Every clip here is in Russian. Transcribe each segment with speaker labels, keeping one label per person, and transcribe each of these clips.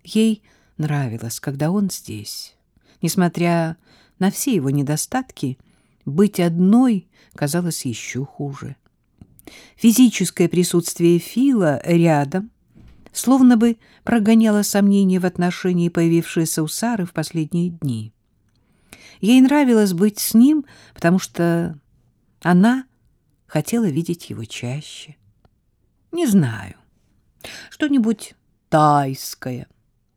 Speaker 1: Ей нравилось, когда он здесь. Несмотря на все его недостатки, быть одной казалось еще хуже. Физическое присутствие Фила рядом словно бы прогоняло сомнения в отношении, появившиеся у Сары в последние дни. Ей нравилось быть с ним, потому что она хотела видеть его чаще. Не знаю, что-нибудь тайское.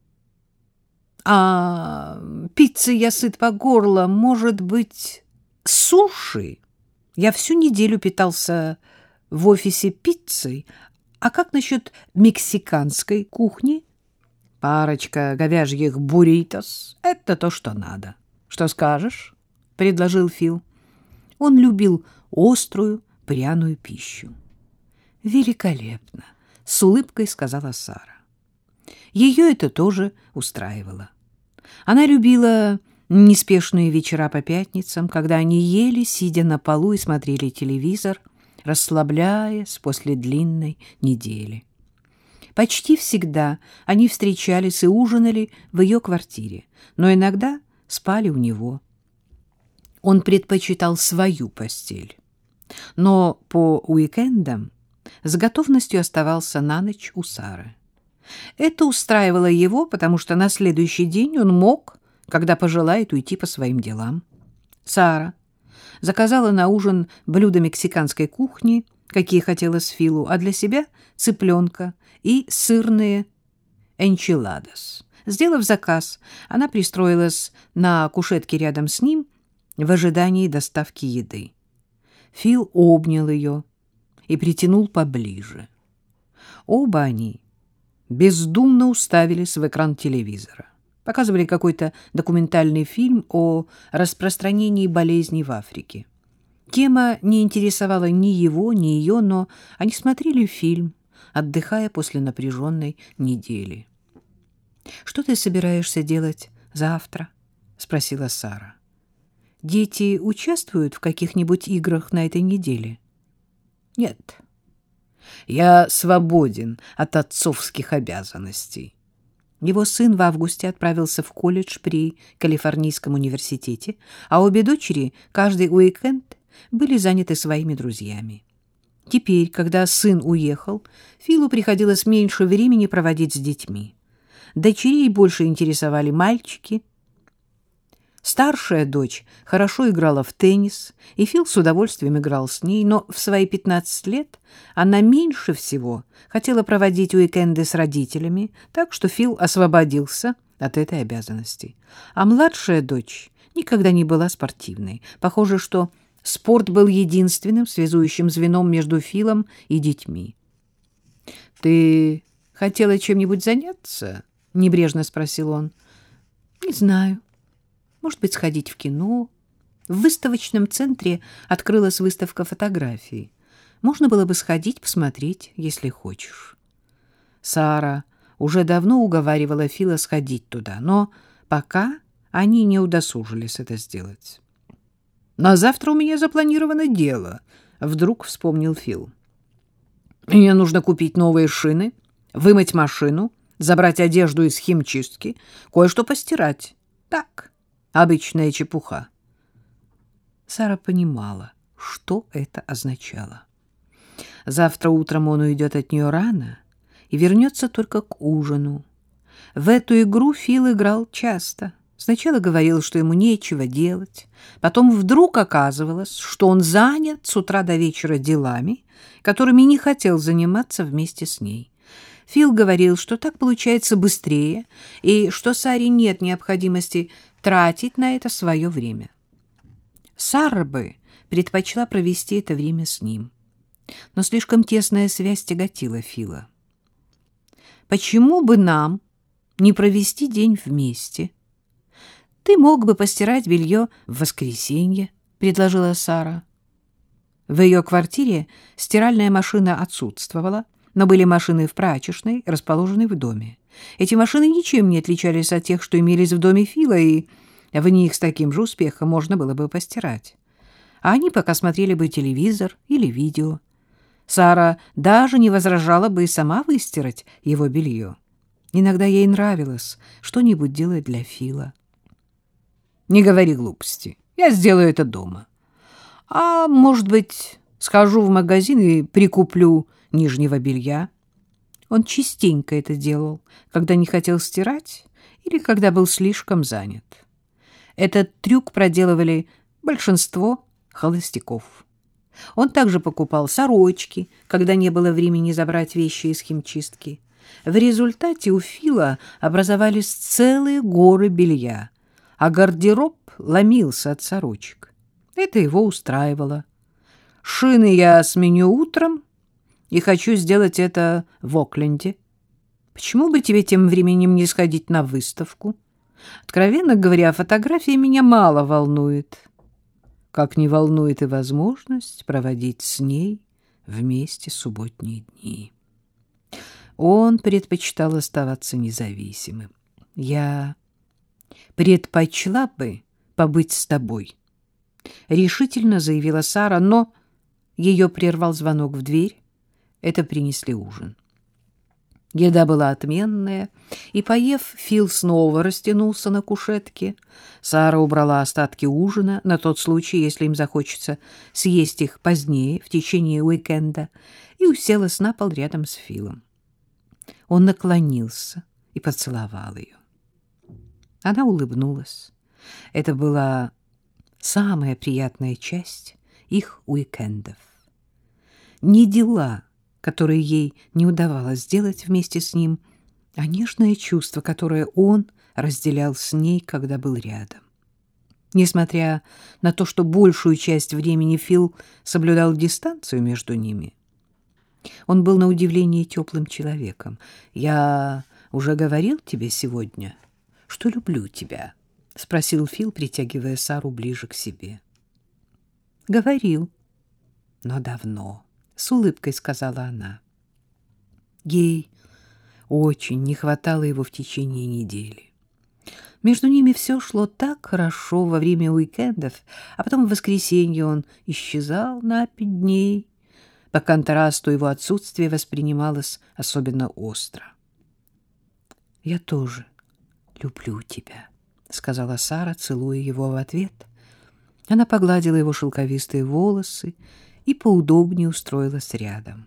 Speaker 1: А пиццы я сыт по горло, может быть, суши? Я всю неделю питался в офисе пиццей. А как насчет мексиканской кухни? Парочка говяжьих бурритос — это то, что надо. Что скажешь? — предложил Фил. Он любил острую, пряную пищу. Великолепно, — с улыбкой сказала Сара. Ее это тоже устраивало. Она любила неспешные вечера по пятницам, когда они ели, сидя на полу, и смотрели телевизор, расслабляясь после длинной недели. Почти всегда они встречались и ужинали в ее квартире, но иногда спали у него. Он предпочитал свою постель, но по уикендам с готовностью оставался на ночь у Сары. Это устраивало его, потому что на следующий день он мог, когда пожелает, уйти по своим делам. Сара заказала на ужин блюда мексиканской кухни, какие хотелось Филу, а для себя цыпленка и сырные энчиладос. Сделав заказ, она пристроилась на кушетке рядом с ним в ожидании доставки еды. Фил обнял ее и притянул поближе. Оба они бездумно уставились в экран телевизора. Показывали какой-то документальный фильм о распространении болезней в Африке. Тема не интересовала ни его, ни ее, но они смотрели фильм, отдыхая после напряженной недели. — Что ты собираешься делать завтра? — спросила Сара. — Дети участвуют в каких-нибудь играх на этой неделе? — Нет. Я свободен от отцовских обязанностей. Его сын в августе отправился в колледж при Калифорнийском университете, а обе дочери каждый уикенд были заняты своими друзьями. Теперь, когда сын уехал, Филу приходилось меньше времени проводить с детьми. Дочерей больше интересовали мальчики. Старшая дочь хорошо играла в теннис, и Фил с удовольствием играл с ней, но в свои 15 лет она меньше всего хотела проводить уикенды с родителями, так что Фил освободился от этой обязанности. А младшая дочь никогда не была спортивной. Похоже, что спорт был единственным связующим звеном между Филом и детьми. — Ты хотела чем-нибудь заняться? — небрежно спросил он. — Не знаю. Может быть, сходить в кино. В выставочном центре открылась выставка фотографий. Можно было бы сходить, посмотреть, если хочешь. Сара уже давно уговаривала Фила сходить туда, но пока они не удосужились это сделать. «На завтра у меня запланировано дело», — вдруг вспомнил Фил. «Мне нужно купить новые шины, вымыть машину, забрать одежду из химчистки, кое-что постирать. Так, обычная чепуха». Сара понимала, что это означало. Завтра утром он уйдет от нее рано и вернется только к ужину. В эту игру Фил играл часто. Сначала говорил, что ему нечего делать, потом вдруг оказывалось, что он занят с утра до вечера делами, которыми не хотел заниматься вместе с ней. Фил говорил, что так получается быстрее и что Саре нет необходимости тратить на это свое время. Сара бы предпочла провести это время с ним, но слишком тесная связь тяготила Фила. «Почему бы нам не провести день вместе? Ты мог бы постирать белье в воскресенье», — предложила Сара. В ее квартире стиральная машина отсутствовала, но были машины в прачечной, расположенной в доме. Эти машины ничем не отличались от тех, что имелись в доме Фила, и в них с таким же успехом можно было бы постирать. А они пока смотрели бы телевизор или видео. Сара даже не возражала бы и сама выстирать его белье. Иногда ей нравилось что-нибудь делать для Фила. «Не говори глупости. Я сделаю это дома. А, может быть, схожу в магазин и прикуплю нижнего белья». Он частенько это делал, когда не хотел стирать или когда был слишком занят. Этот трюк проделывали большинство холостяков. Он также покупал сорочки, когда не было времени забрать вещи из химчистки. В результате у Фила образовались целые горы белья, а гардероб ломился от сорочек. Это его устраивало. «Шины я сменю утром и хочу сделать это в Окленде. Почему бы тебе тем временем не сходить на выставку? Откровенно говоря, фотографии меня мало волнует. Как не волнует и возможность проводить с ней вместе субботние дни». Он предпочитал оставаться независимым. «Я предпочла бы побыть с тобой», — решительно заявила Сара, но ее прервал звонок в дверь. Это принесли ужин. Еда была отменная, и, поев, Фил снова растянулся на кушетке. Сара убрала остатки ужина на тот случай, если им захочется съесть их позднее, в течение уикенда, и уселась на пол рядом с Филом. Он наклонился и поцеловал ее. Она улыбнулась. Это была самая приятная часть их уикендов. Не дела, которые ей не удавалось сделать вместе с ним, а нежное чувство, которое он разделял с ней, когда был рядом. Несмотря на то, что большую часть времени Фил соблюдал дистанцию между ними, он был на удивление теплым человеком. «Я уже говорил тебе сегодня, что люблю тебя?» — спросил Фил, притягивая Сару ближе к себе. «Говорил, но давно», — с улыбкой сказала она. Ей очень не хватало его в течение недели. Между ними все шло так хорошо во время уикендов, а потом в воскресенье он исчезал на 5 дней. По контрасту его отсутствие воспринималось особенно остро. «Я тоже люблю тебя», — сказала Сара, целуя его в ответ. Она погладила его шелковистые волосы и поудобнее устроилась рядом.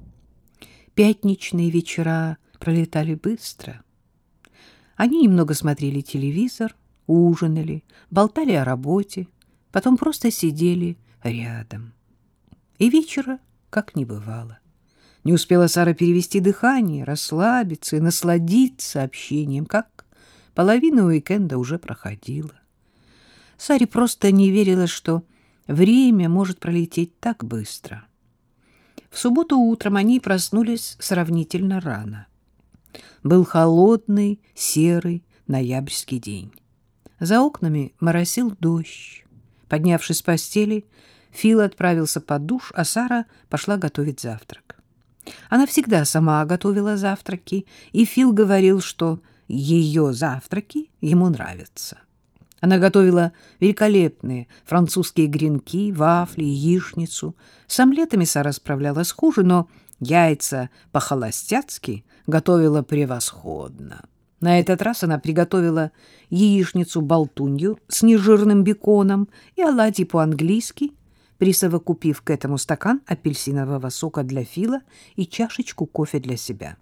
Speaker 1: Пятничные вечера пролетали быстро. Они немного смотрели телевизор, ужинали, болтали о работе, потом просто сидели рядом. И вечера как не бывало. Не успела Сара перевести дыхание, расслабиться и насладиться общением, как половина уикенда уже проходила. Саре просто не верилось, что время может пролететь так быстро. В субботу утром они проснулись сравнительно рано. Был холодный, серый ноябрьский день. За окнами моросил дождь. Поднявшись с постели, Фил отправился под душ, а Сара пошла готовить завтрак. Она всегда сама готовила завтраки, и Фил говорил, что ее завтраки ему нравятся. Она готовила великолепные французские гренки, вафли, яичницу. С омлетами Сара справлялась хуже, но яйца по-холостяцки готовила превосходно. На этот раз она приготовила яичницу-болтунью с нежирным беконом и оладьи по-английски, присовокупив к этому стакан апельсинового сока для Фила и чашечку кофе для себя.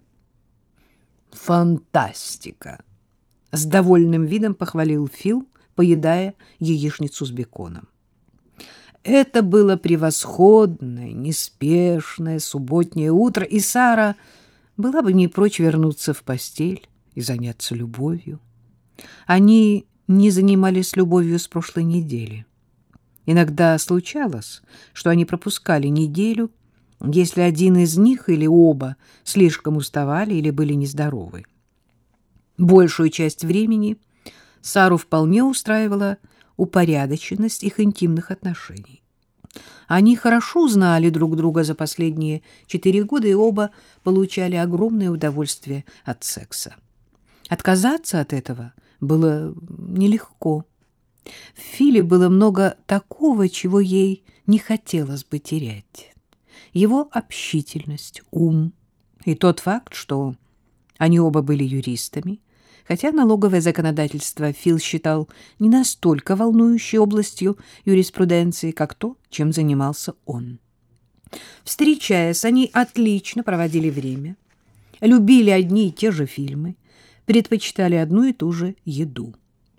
Speaker 1: «Фантастика!» — с довольным видом похвалил Фил, поедая яичницу с беконом. Это было превосходное, неспешное субботнее утро, и Сара была бы не прочь вернуться в постель и заняться любовью. Они не занимались любовью с прошлой недели. Иногда случалось, что они пропускали неделю, если один из них или оба слишком уставали или были нездоровы. Большую часть времени Сару вполне устраивала упорядоченность их интимных отношений. Они хорошо знали друг друга за последние 4 года и оба получали огромное удовольствие от секса. Отказаться от этого было нелегко. В Филе было много такого, чего ей не хотелось бы терять. Его общительность, ум и тот факт, что Они оба были юристами, хотя налоговое законодательство Фил считал не настолько волнующей областью юриспруденции, как то, чем занимался он. Встречаясь, они отлично проводили время, любили одни и те же фильмы, предпочитали одну и ту же еду.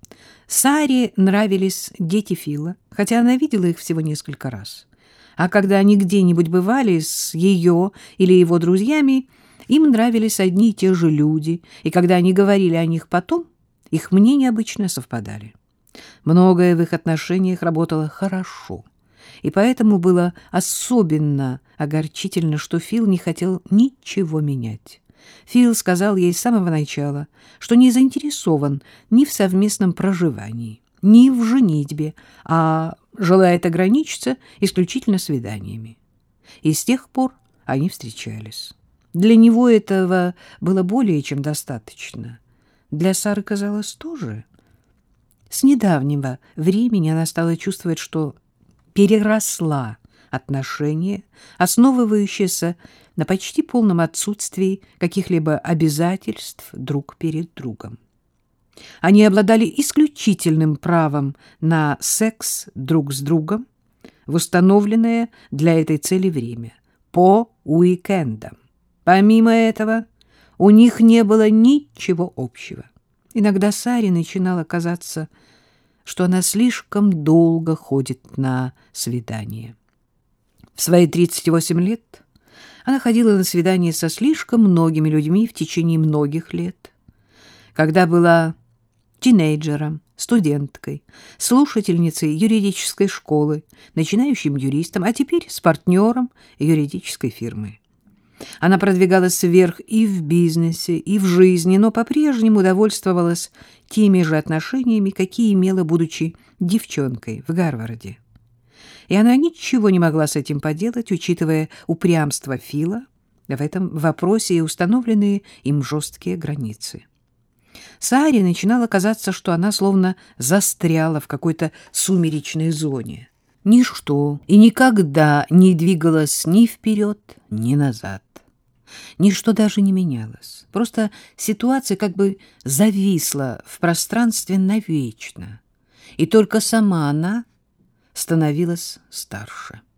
Speaker 1: Саре нравились дети Фила, хотя она видела их всего несколько раз. А когда они где-нибудь бывали с ее или его друзьями, им нравились одни и те же люди, и когда они говорили о них потом, их мнения обычно совпадали. Многое в их отношениях работало хорошо, и поэтому было особенно огорчительно, что Фил не хотел ничего менять. Фил сказал ей с самого начала, что не заинтересован ни в совместном проживании, ни в женитьбе, а желает ограничиться исключительно свиданиями. И с тех пор они встречались. Для него этого было более чем достаточно. Для Сары казалось тоже. С недавнего времени она стала чувствовать, что переросла отношения, основывающиеся на почти полном отсутствии каких-либо обязательств друг перед другом. Они обладали исключительным правом на секс друг с другом в установленное для этой цели время, по уикендам. Помимо этого, у них не было ничего общего. Иногда Саре начинало казаться, что она слишком долго ходит на свидания. В свои 38 лет она ходила на свидания со слишком многими людьми в течение многих лет. Когда была тинейджером, студенткой, слушательницей юридической школы, начинающим юристом, а теперь с партнером юридической фирмы. Она продвигалась вверх и в бизнесе, и в жизни, но по-прежнему довольствовалась теми же отношениями, какие имела, будучи девчонкой в Гарварде. И она ничего не могла с этим поделать, учитывая упрямство Фила в этом вопросе и установленные им жесткие границы. Саре начинало казаться, что она словно застряла в какой-то сумеречной зоне. Ничто и никогда не двигалось ни вперед, ни назад. Ничто даже не менялось. Просто ситуация как бы зависла в пространстве навечно. И только сама она становилась старше.